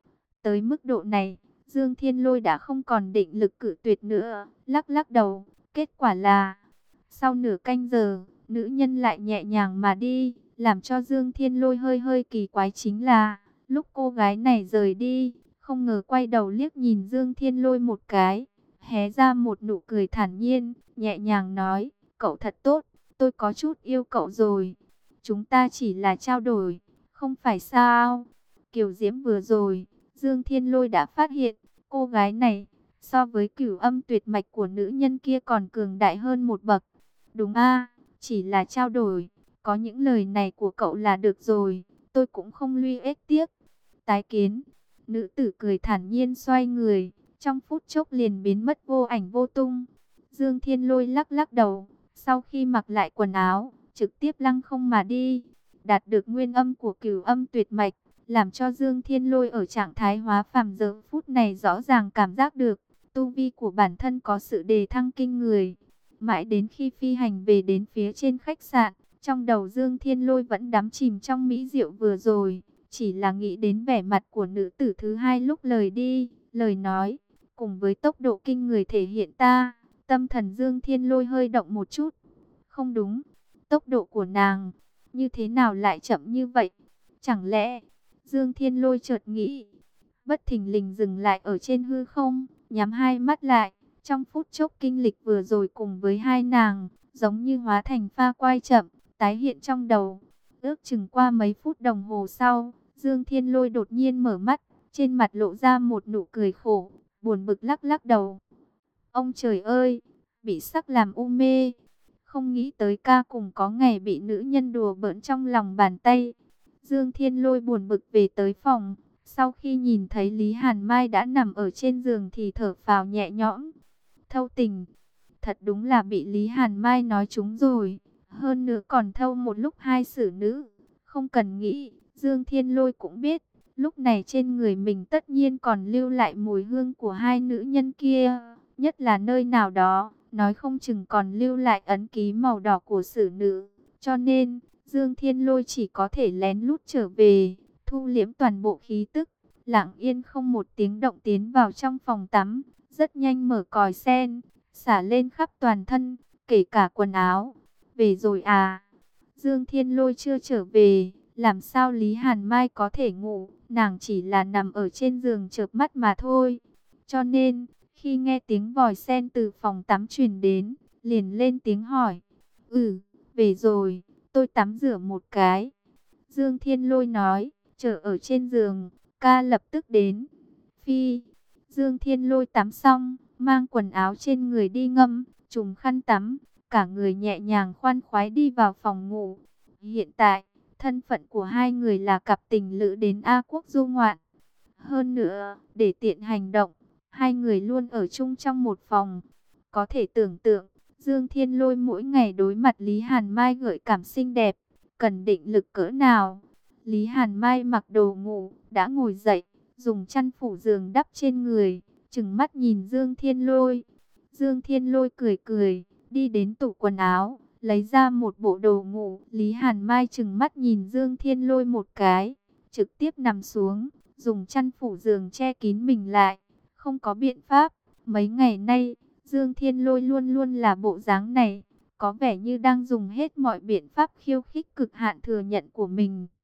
Tới mức độ này, Dương Thiên Lôi đã không còn định lực cự tuyệt nữa, lắc lắc đầu, kết quả là sau nửa canh giờ, nữ nhân lại nhẹ nhàng mà đi, làm cho Dương Thiên Lôi hơi hơi kỳ quái chính là, lúc cô gái này rời đi, không ngờ quay đầu liếc nhìn Dương Thiên Lôi một cái, hé ra một nụ cười thản nhiên, nhẹ nhàng nói, cậu thật tốt, tôi có chút yêu cậu rồi. Chúng ta chỉ là trao đổi, không phải sao? Kiều Diễm vừa rồi, Dương Thiên Lôi đã phát hiện, cô gái này, so với cửu âm tuyệt mạch của nữ nhân kia còn cường đại hơn một bậc. Đúng a, chỉ là trao đổi, có những lời này của cậu là được rồi, tôi cũng không luy ếch tiếc. Tái kiến, nữ tử cười thản nhiên xoay người, trong phút chốc liền biến mất vô ảnh vô tung. Dương Thiên Lôi lắc lắc đầu, sau khi mặc lại quần áo, trực tiếp lăng không mà đi, đạt được nguyên âm của cửu âm tuyệt mạch, làm cho Dương Thiên Lôi ở trạng thái hóa phàm giờ phút này rõ ràng cảm giác được, tu vi của bản thân có sự đề thăng kinh người. Mãi đến khi phi hành về đến phía trên khách sạn, trong đầu Dương Thiên Lôi vẫn đắm chìm trong mỹ diệu vừa rồi, chỉ là nghĩ đến vẻ mặt của nữ tử thứ hai lúc lời đi, lời nói, cùng với tốc độ kinh người thể hiện ta, tâm thần Dương Thiên Lôi hơi động một chút. Không đúng, tốc độ của nàng, như thế nào lại chậm như vậy? Chẳng lẽ, Dương Thiên Lôi chợt nghĩ, bất thình lình dừng lại ở trên hư không, nhắm hai mắt lại, trong phút chốc kinh lịch vừa rồi cùng với hai nàng, giống như hóa thành pha quay chậm, tái hiện trong đầu. Ước chừng qua mấy phút đồng hồ sau, Dương Thiên Lôi đột nhiên mở mắt, trên mặt lộ ra một nụ cười khổ, buồn bực lắc lắc đầu. Ông trời ơi, bị sắc làm u mê, không nghĩ tới ca cùng có ngày bị nữ nhân đùa bỡn trong lòng bàn tay. Dương Thiên Lôi buồn bực về tới phòng, sau khi nhìn thấy Lý Hàn Mai đã nằm ở trên giường thì thở phào nhẹ nhõm. Thâu tình, thật đúng là bị Lý Hàn Mai nói trúng rồi, hơn nữa còn thâu một lúc hai xử nữ. Không cần nghĩ, Dương Thiên Lôi cũng biết, lúc này trên người mình tất nhiên còn lưu lại mùi hương của hai nữ nhân kia, nhất là nơi nào đó, nói không chừng còn lưu lại ấn ký màu đỏ của xử nữ. Cho nên, Dương Thiên Lôi chỉ có thể lén lút trở về, thu liễm toàn bộ khí tức, lặng yên không một tiếng động tiến vào trong phòng tắm, rất nhanh mở còi sen, xả lên khắp toàn thân, kể cả quần áo. Về rồi à? Dương Thiên Lôi chưa trở về, làm sao Lý Hàn Mai có thể ngủ, nàng chỉ là nằm ở trên giường chợp mắt mà thôi. Cho nên, khi nghe tiếng vòi sen từ phòng tắm truyền đến, liền lên tiếng hỏi, ừ, về rồi, tôi tắm rửa một cái. Dương Thiên Lôi nói, chờ ở trên giường, ca lập tức đến. Phi, Dương Thiên Lôi tắm xong, mang quần áo trên người đi ngâm, trùm khăn tắm, cả người nhẹ nhàng khoan khoái đi vào phòng ngủ. Hiện tại, thân phận của hai người là cặp tình lữ đến A Quốc du ngoạn. Hơn nữa, để tiện hành động, hai người luôn ở chung trong một phòng. Có thể tưởng tượng, Dương Thiên Lôi mỗi ngày đối mặt Lý Hàn Mai gợi cảm xinh đẹp, cần định lực cỡ nào. Lý Hàn Mai mặc đồ ngủ, đã ngồi dậy, dùng chăn phủ giường đắp trên người, trừng mắt nhìn Dương Thiên Lôi. Dương Thiên Lôi cười cười, đi đến tủ quần áo, lấy ra một bộ đồ ngủ. Lý Hàn Mai trừng mắt nhìn Dương Thiên Lôi một cái, trực tiếp nằm xuống, dùng chăn phủ giường che kín mình lại. Không có biện pháp, mấy ngày nay, Dương Thiên Lôi luôn luôn là bộ dáng này, có vẻ như đang dùng hết mọi biện pháp khiêu khích cực hạn thừa nhận của mình.